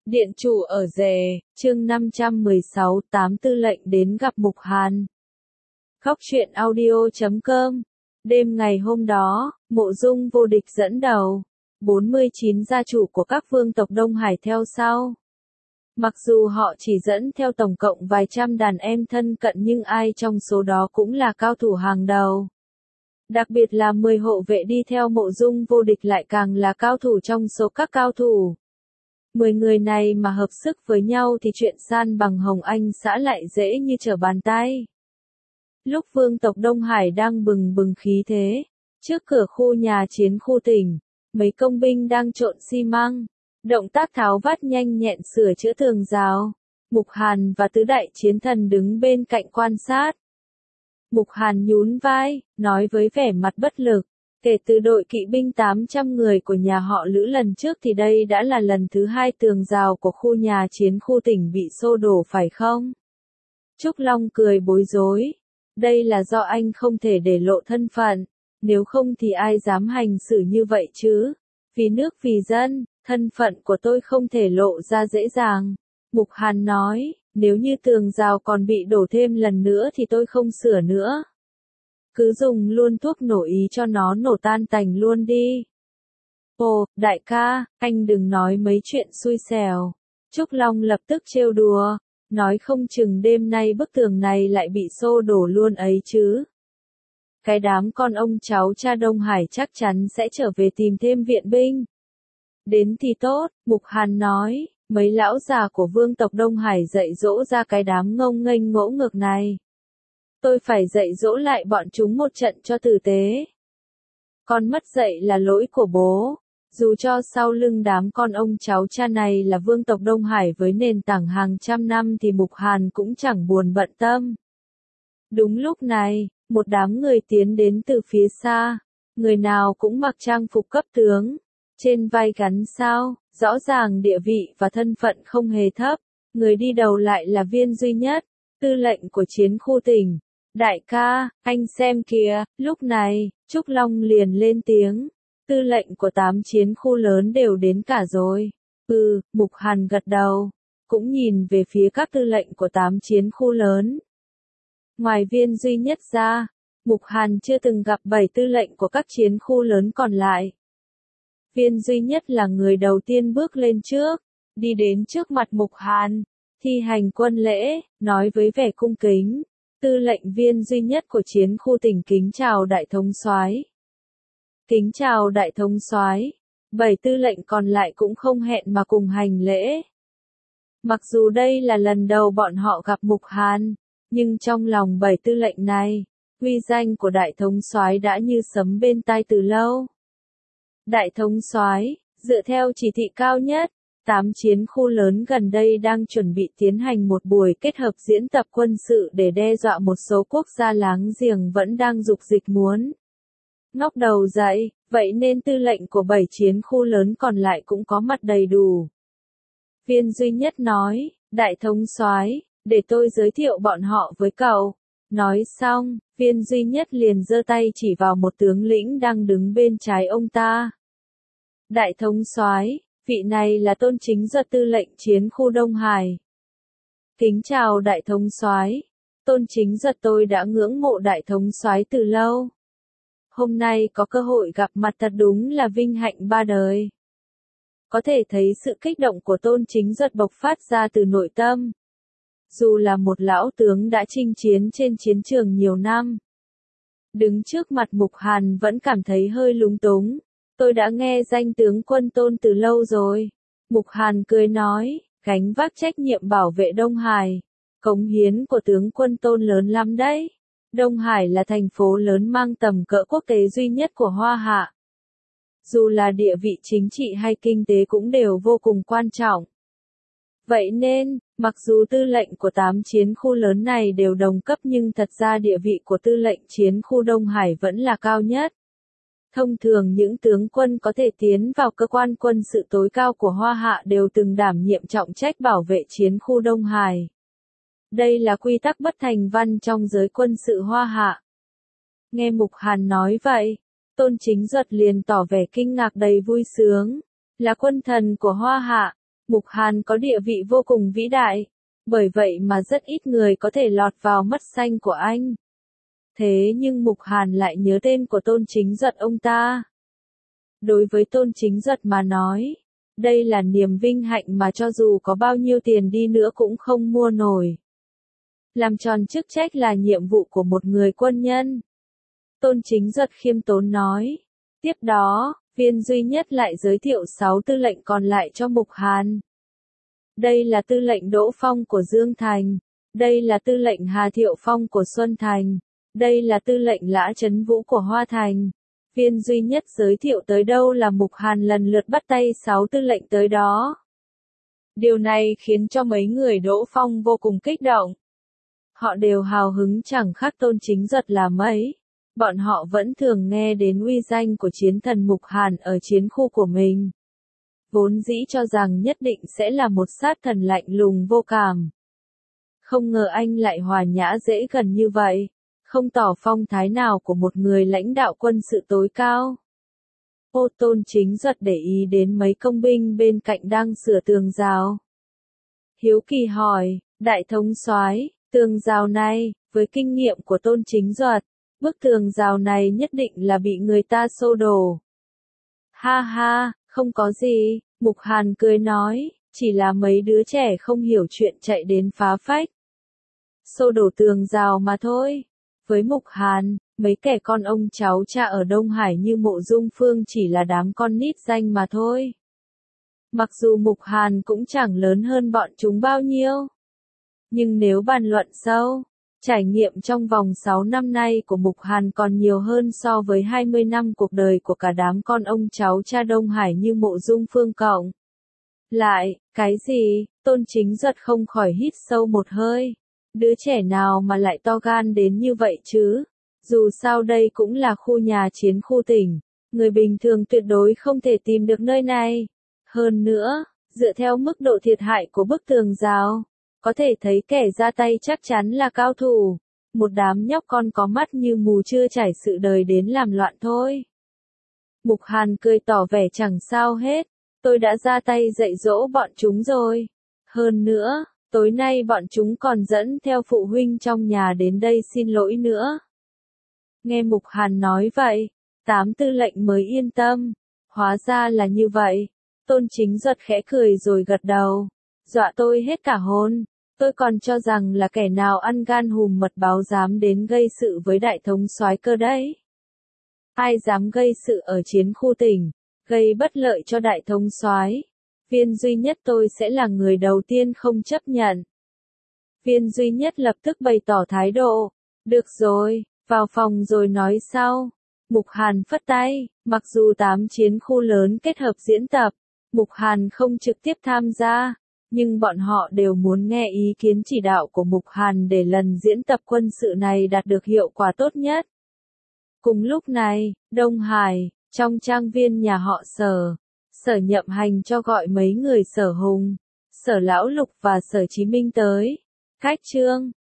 Điện chủ ở Dề, chương 516, 8 tư lệnh đến gặp Mục Hàn. Khóc chuyện audio.com. Đêm ngày hôm đó, Mộ Dung Vô Địch dẫn đầu, 49 gia chủ của các vương tộc Đông Hải theo sau. Mặc dù họ chỉ dẫn theo tổng cộng vài trăm đàn em thân cận nhưng ai trong số đó cũng là cao thủ hàng đầu. Đặc biệt là 10 hộ vệ đi theo Mộ Dung Vô Địch lại càng là cao thủ trong số các cao thủ. 10 người này mà hợp sức với nhau thì chuyện san bằng Hồng Anh xã lại dễ như trở bàn tay. Lúc vương tộc Đông Hải đang bừng bừng khí thế, trước cửa khu nhà chiến khu tỉnh, mấy công binh đang trộn xi măng, động tác tháo vát nhanh nhẹn sửa chữa tường rào. Mục Hàn và tứ đại chiến thần đứng bên cạnh quan sát. Mục Hàn nhún vai, nói với vẻ mặt bất lực. Kể từ đội kỵ binh 800 người của nhà họ Lữ lần trước thì đây đã là lần thứ 2 tường rào của khu nhà chiến khu tỉnh bị xô đổ phải không? Trúc Long cười bối rối. Đây là do anh không thể để lộ thân phận, nếu không thì ai dám hành xử như vậy chứ? Vì nước vì dân, thân phận của tôi không thể lộ ra dễ dàng. Mục Hàn nói, nếu như tường rào còn bị đổ thêm lần nữa thì tôi không sửa nữa. Cứ dùng luôn thuốc nổ ý cho nó nổ tan tành luôn đi. Ồ, đại ca, anh đừng nói mấy chuyện xui xẻo. Trúc Long lập tức trêu đùa, nói không chừng đêm nay bức tường này lại bị xô đổ luôn ấy chứ. Cái đám con ông cháu cha Đông Hải chắc chắn sẽ trở về tìm thêm viện binh. Đến thì tốt, Mục Hàn nói, mấy lão già của vương tộc Đông Hải dạy dỗ ra cái đám ngông nghênh ngỗ ngược này. Tôi phải dạy dỗ lại bọn chúng một trận cho tử tế. Con mất dạy là lỗi của bố. Dù cho sau lưng đám con ông cháu cha này là vương tộc Đông Hải với nền tảng hàng trăm năm thì Mục Hàn cũng chẳng buồn bận tâm. Đúng lúc này, một đám người tiến đến từ phía xa. Người nào cũng mặc trang phục cấp tướng. Trên vai gắn sao, rõ ràng địa vị và thân phận không hề thấp. Người đi đầu lại là Viên Duy Nhất, tư lệnh của chiến khu tỉnh. Đại ca, anh xem kìa, lúc này, Trúc Long liền lên tiếng. Tư lệnh của 8 chiến khu lớn đều đến cả rồi. Mục Hàn gật đầu, cũng nhìn về phía các tư lệnh của 8 chiến khu lớn. Ngoài Viên Duy Nhất ra, Mục Hàn chưa từng gặp 7 tư lệnh của các chiến khu lớn còn lại. Viên Duy Nhất là người đầu tiên bước lên trước, đi đến trước mặt Mục Hàn, thi hành quân lễ, nói với vẻ cung kính. Tư lệnh Viên Duy Nhất của chiến khu tỉnh kính chào đại thống soái. Kính chào đại thống soái. 7 tư lệnh còn lại cũng không hẹn mà cùng hành lễ. Mặc dù đây là lần đầu bọn họ gặp Mục Hàn, nhưng trong lòng 7 tư lệnh này, uy danh của đại thống soái đã như sấm bên tai từ lâu. Đại thống soái, dựa theo chỉ thị cao nhất, 8 chiến khu lớn gần đây đang chuẩn bị tiến hành một buổi kết hợp diễn tập quân sự để đe dọa một số quốc gia láng giềng vẫn đang dục dịch muốn ngóc đầu dậy, vậy nên tư lệnh của 7 chiến khu lớn còn lại cũng có mặt đầy đủ. Viên Duy Nhất nói, đại thống soái, để tôi giới thiệu bọn họ với cậu. Nói xong, Viên Duy Nhất liền giơ tay chỉ vào một tướng lĩnh đang đứng bên trái ông ta. Đại thống soái, vị này là Tôn Chính Duật tư lệnh chiến khu Đông Hải. Kính chào đại thống soái. Tôn Chính Duật, tôi đã ngưỡng mộ đại thống soái từ lâu. Hôm nay có cơ hội gặp mặt thật đúng là vinh hạnh ba đời. Có thể thấy sự kích động của Tôn Chính Duật bộc phát ra từ nội tâm. Dù là một lão tướng đã chinh chiến trên chiến trường nhiều năm, đứng trước mặt Mục Hàn vẫn cảm thấy hơi lúng túng. Tôi đã nghe danh tướng quân Tôn từ lâu rồi. Mục Hàn cười nói, gánh vác trách nhiệm bảo vệ Đông Hải. Cống hiến của tướng quân Tôn lớn lắm đấy. Đông Hải là thành phố lớn mang tầm cỡ quốc tế duy nhất của Hoa Hạ. Dù là địa vị chính trị hay kinh tế cũng đều vô cùng quan trọng. Vậy nên, mặc dù tư lệnh của 8 chiến khu lớn này đều đồng cấp nhưng thật ra địa vị của tư lệnh chiến khu Đông Hải vẫn là cao nhất. Thông thường những tướng quân có thể tiến vào cơ quan quân sự tối cao của Hoa Hạ đều từng đảm nhiệm trọng trách bảo vệ chiến khu Đông Hải. Đây là quy tắc bất thành văn trong giới quân sự Hoa Hạ. Nghe Mục Hàn nói vậy, Tôn Chính Duật liền tỏ vẻ kinh ngạc đầy vui sướng. Là quân thần của Hoa Hạ, Mục Hàn có địa vị vô cùng vĩ đại, bởi vậy mà rất ít người có thể lọt vào mắt xanh của anh. Thế nhưng Mục Hàn lại nhớ tên của Tôn Chính Duật ông ta. Đối với Tôn Chính Duật mà nói, đây là niềm vinh hạnh mà cho dù có bao nhiêu tiền đi nữa cũng không mua nổi. Làm tròn chức trách là nhiệm vụ của một người quân nhân. Tôn Chính Duật khiêm tốn nói. Tiếp đó, Viên Duy Nhất lại giới thiệu 6 tư lệnh còn lại cho Mục Hàn. Đây là tư lệnh Đỗ Phong của Dương Thành. Đây là tư lệnh Hà Thiệu Phong của Xuân Thành. Đây là tư lệnh Lã Trấn Vũ của Hoa Thành. Viên Duy Nhất giới thiệu tới đâu là Mục Hàn lần lượt bắt tay 6 tư lệnh tới đó. Điều này khiến cho mấy người Đỗ Phong vô cùng kích động. Họ đều hào hứng chẳng khác Tôn Chính Duật là mấy. Bọn họ vẫn thường nghe đến uy danh của chiến thần Mục Hàn ở chiến khu của mình. Vốn dĩ cho rằng nhất định sẽ là một sát thần lạnh lùng vô cảm. Không ngờ anh lại hòa nhã dễ gần như vậy, không tỏ phong thái nào của một người lãnh đạo quân sự tối cao. Ô Tôn Chính Duật để ý đến mấy công binh bên cạnh đang sửa tường rào. Hiếu kỳ hỏi, đại thống soái, tường rào này, với kinh nghiệm của Tôn Chính Duật, bức tường rào này nhất định là bị người ta xô đổ. Ha ha, không có gì, Mục Hàn cười nói, chỉ là mấy đứa trẻ không hiểu chuyện chạy đến phá phách. Xô đổ tường rào mà thôi. Với Mục Hàn, mấy kẻ con ông cháu cha ở Đông Hải như Mộ Dung Phương chỉ là đám con nít danh mà thôi. Mặc dù Mục Hàn cũng chẳng lớn hơn bọn chúng bao nhiêu. Nhưng nếu bàn luận sâu, trải nghiệm trong vòng 6 năm nay của Mục Hàn còn nhiều hơn so với 20 năm cuộc đời của cả đám con ông cháu cha Đông Hải như Mộ Dung Phương cộng. Lại, cái gì, Tôn Chính Duật không khỏi hít sâu một hơi. Đứa trẻ nào mà lại to gan đến như vậy chứ? Dù sao đây cũng là khu nhà chiến khu tỉnh, người bình thường tuyệt đối không thể tìm được nơi này. Hơn nữa, dựa theo mức độ thiệt hại của bức tường rào, có thể thấy kẻ ra tay chắc chắn là cao thủ. Một đám nhóc con có mắt như mù chưa trải sự đời đến làm loạn thôi. Mục Hàn cười tỏ vẻ chẳng sao hết. Tôi đã ra tay dạy dỗ bọn chúng rồi. Hơn nữa, tối nay bọn chúng còn dẫn theo phụ huynh trong nhà đến đây xin lỗi nữa. Nghe Mục Hàn nói vậy, 8 tư lệnh mới yên tâm. Hóa ra là như vậy. Tôn Chính Duật khẽ cười rồi gật đầu. Dọa tôi hết cả hồn. Tôi còn cho rằng là kẻ nào ăn gan hùm mật báo dám đến gây sự với đại thống soái cơ đấy. Ai dám gây sự ở chiến khu tỉnh, gây bất lợi cho đại thống soái, Viên Duy Nhất tôi sẽ là người đầu tiên không chấp nhận. Viên Duy Nhất lập tức bày tỏ thái độ. Được rồi, vào phòng rồi nói sau. Mục Hàn phất tay, mặc dù 8 chiến khu lớn kết hợp diễn tập, Mục Hàn không trực tiếp tham gia, nhưng bọn họ đều muốn nghe ý kiến chỉ đạo của Mục Hàn để lần diễn tập quân sự này đạt được hiệu quả tốt nhất. Cùng lúc này, Đông Hải, trong trang viên nhà họ Sở, Sở Nhậm Hành cho gọi mấy người Sở Hùng, Sở Lão Lục và Sở Chí Minh tới. Khách trương,